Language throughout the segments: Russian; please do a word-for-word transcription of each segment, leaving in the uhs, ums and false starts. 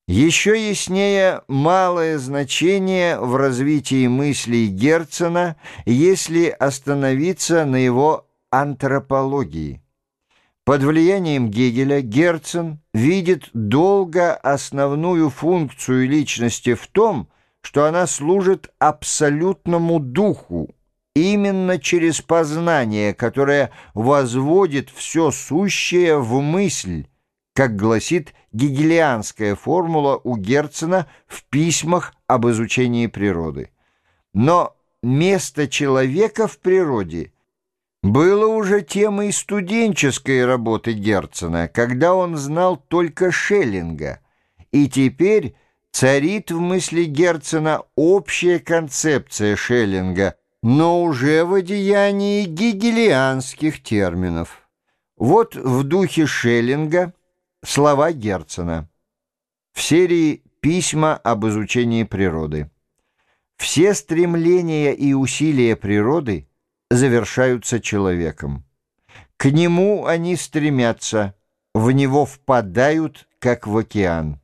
Еще яснее малое значение в развитии мыслей Герцена, если остановиться на его антропологии. Под влиянием Гегеля Герцен видит долго основную функцию личности в том, что она служит абсолютному духу, именно через познание, которое возводит все сущее в мысль, как гласит гегелианская формула у Герцена в письмах об изучении природы. Но место человека в природе было уже темой студенческой работы Герцена, когда он знал только Шеллинга, и теперь царит в мысли Герцена общая концепция Шеллинга, но уже в одеянии гегелианских терминов. Вот в духе Шеллинга слова Герцена в серии «Письма об изучении природы». Все стремления и усилия природы завершаются человеком. К нему они стремятся, в него впадают, как в океан.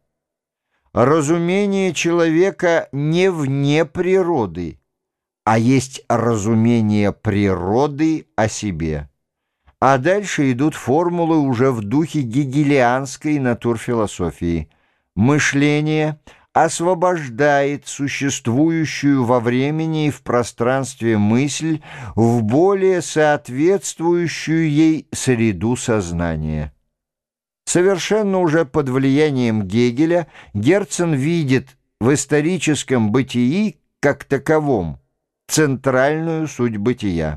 Разумение человека не вне природы, а есть разумение природы о себе. А дальше идут формулы уже в духе гегелианской натурфилософии. Мышление освобождает существующую во времени и в пространстве мысль в более соответствующую ей среду сознания. Совершенно уже под влиянием Гегеля Герцен видит в историческом бытии как таковом центральную суть бытия.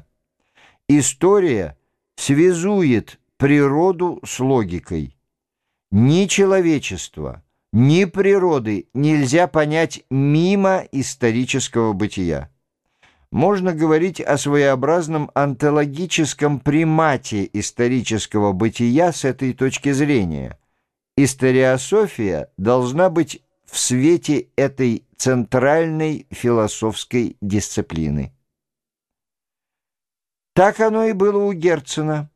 История связует природу с логикой. Ни человечество, ни природы нельзя понять мимо исторического бытия. Можно говорить о своеобразном онтологическом примате исторического бытия с этой точки зрения. Историософия должна быть в свете этой центральной философской дисциплины. Так оно и было у Герцена.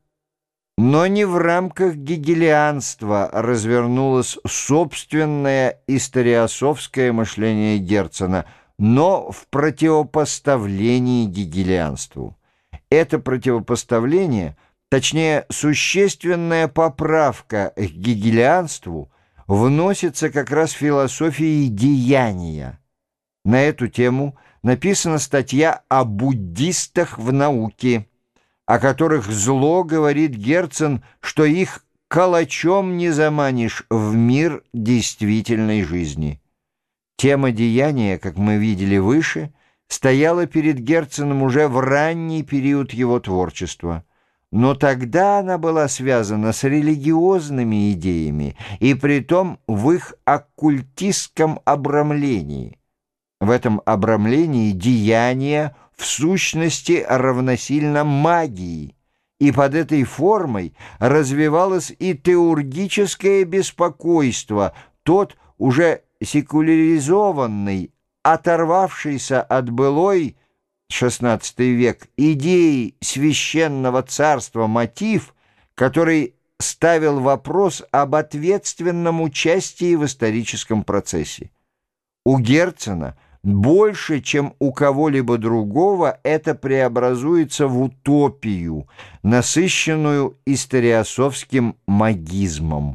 Но не в рамках гегелианства развернулось собственное историософское мышление Герцена, но в противопоставлении гегелианству. Это противопоставление, точнее, существенная поправка к гегелианству, вносится как раз философией деяния. На эту тему написана статья о буддистах в науке, о которых зло говорит Герцен, что их калачом не заманишь в мир действительной жизни. Тема деяния, как мы видели выше, стояла перед Герценом уже в ранний период его творчества. Но тогда она была связана с религиозными идеями, и притом в их оккультистском обрамлении. В этом обрамлении деяние в сущности равносильно магии, и под этой формой развивалось и теургическое беспокойство, тот уже секуляризованный, оторвавшийся от былой шестнадцатый век идеи священного царства мотив, который ставил вопрос об ответственном участии в историческом процессе. У Герцена больше, чем у кого-либо другого, это преобразуется в утопию, насыщенную историософским магизмом.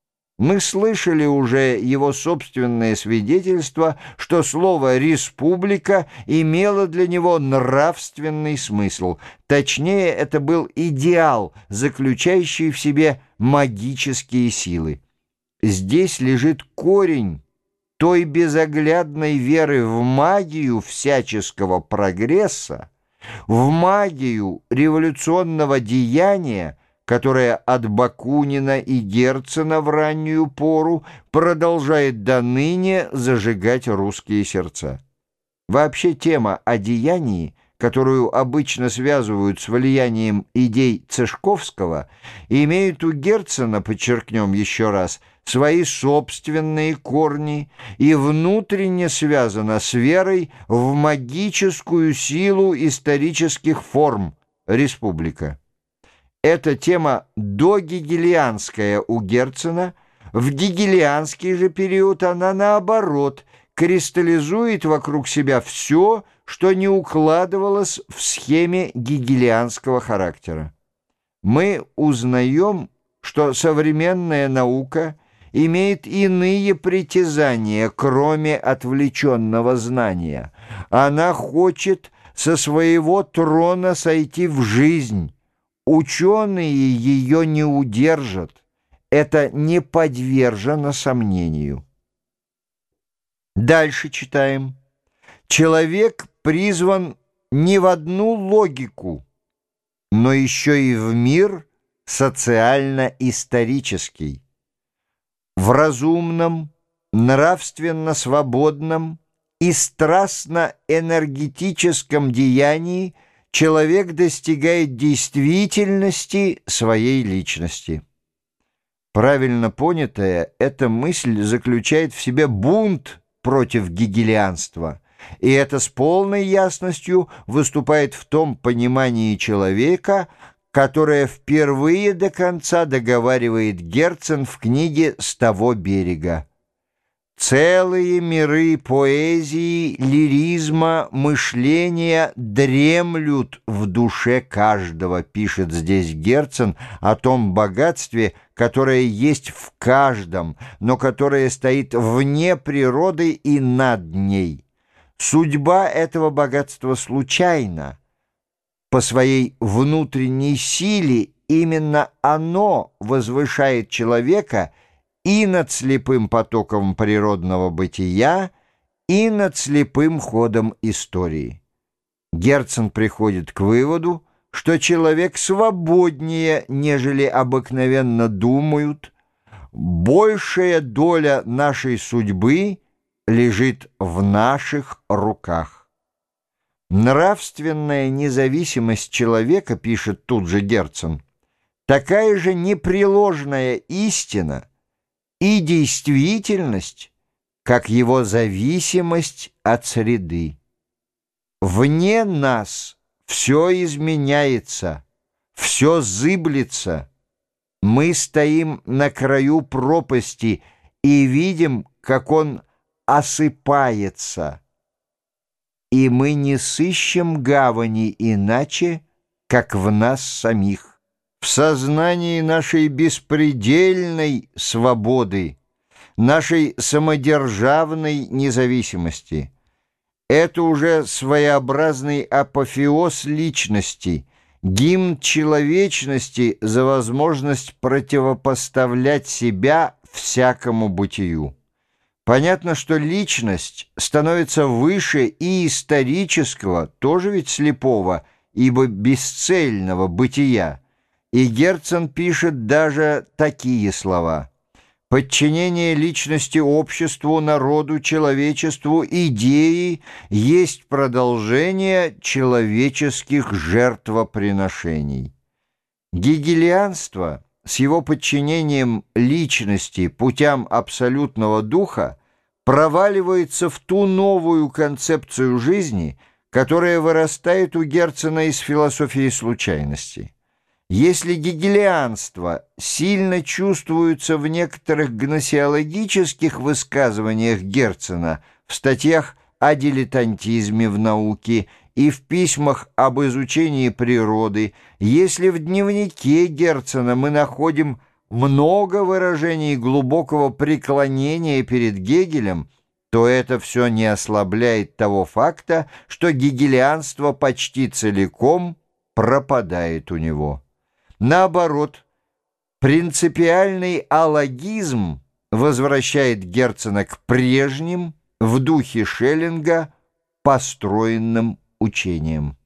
Мы слышали уже его собственное свидетельство, что слово «республика» имело для него нравственный смысл. Точнее, это был идеал, заключающий в себе магические силы. Здесь лежит корень той безоглядной веры в магию всяческого прогресса, в магию революционного деяния, которая от Бакунина и Герцена в раннюю пору продолжает до ныне зажигать русские сердца. Вообще тема о деянии, которую обычно связывают с влиянием идей Цешковского, имеет у Герцена, подчеркнем еще раз, свои собственные корни и внутренне связана с верой в магическую силу исторических форм «Республика». Эта тема догегелианская у Герцена В гегелианский же период она, наоборот, кристаллизует вокруг себя все, что не укладывалось в схеме гегелианского характера. Мы узнаем, что современная наука имеет иные притязания, кроме отвлеченного знания. Она хочет со своего трона сойти в жизнь. Ученые ее не удержат. Это не подвержено сомнению. Дальше читаем. Человек призван не в одну логику, но еще и в мир социально-исторический. В разумном, нравственно свободном и страстно-энергетическом деянии человек достигает действительности своей личности. Правильно понятая, эта мысль заключает в себе бунт против гегелианства, и это с полной ясностью выступает в том понимании человека, которое впервые до конца договаривает Герцен в книге «С того берега». Целые миры поэзии, лиризма, мышления дремлют в душе каждого, пишет здесь Герцен о том богатстве, которое есть в каждом, но которое стоит вне природы и над ней. Судьба этого богатства случайна. По своей внутренней силе именно оно возвышает человека и над слепым потоком природного бытия, и над слепым ходом истории. Герцен приходит к выводу, что человек свободнее, нежели обыкновенно думают. Большая доля нашей судьбы лежит в наших руках. Нравственная независимость человека, пишет тут же Герцен, такая же непреложная истина и действительность, как его зависимость от среды. Вне нас все изменяется, все зыблется. Мы стоим на краю пропасти и видим, как он осыпается. И мы не сыщем гавани иначе, как в нас самих. В сознании нашей беспредельной свободы, нашей самодержавной независимости. Это уже своеобразный апофеоз личности, гимн человечности за возможность противопоставлять себя всякому бытию. Понятно, что личность становится выше и исторического, тоже ведь слепого, ибо бесцельного бытия. И Герцен пишет даже такие слова: «Подчинение личности обществу, народу, человечеству, идеи есть продолжение человеческих жертвоприношений». Гегелианство с его подчинением личности путям абсолютного духа проваливается в ту новую концепцию жизни, которая вырастает у Герцена из философии случайности. Если гегелианство сильно чувствуется в некоторых гносеологических высказываниях Герцена, в статьях о дилетантизме в науке и в письмах об изучении природы, если в дневнике Герцена мы находим много выражений глубокого преклонения перед Гегелем, то это все не ослабляет того факта, что гегелианство почти целиком пропадает у него. Наоборот, принципиальный алогизм возвращает Герцена к прежним, в духе Шеллинга, построенным учениям.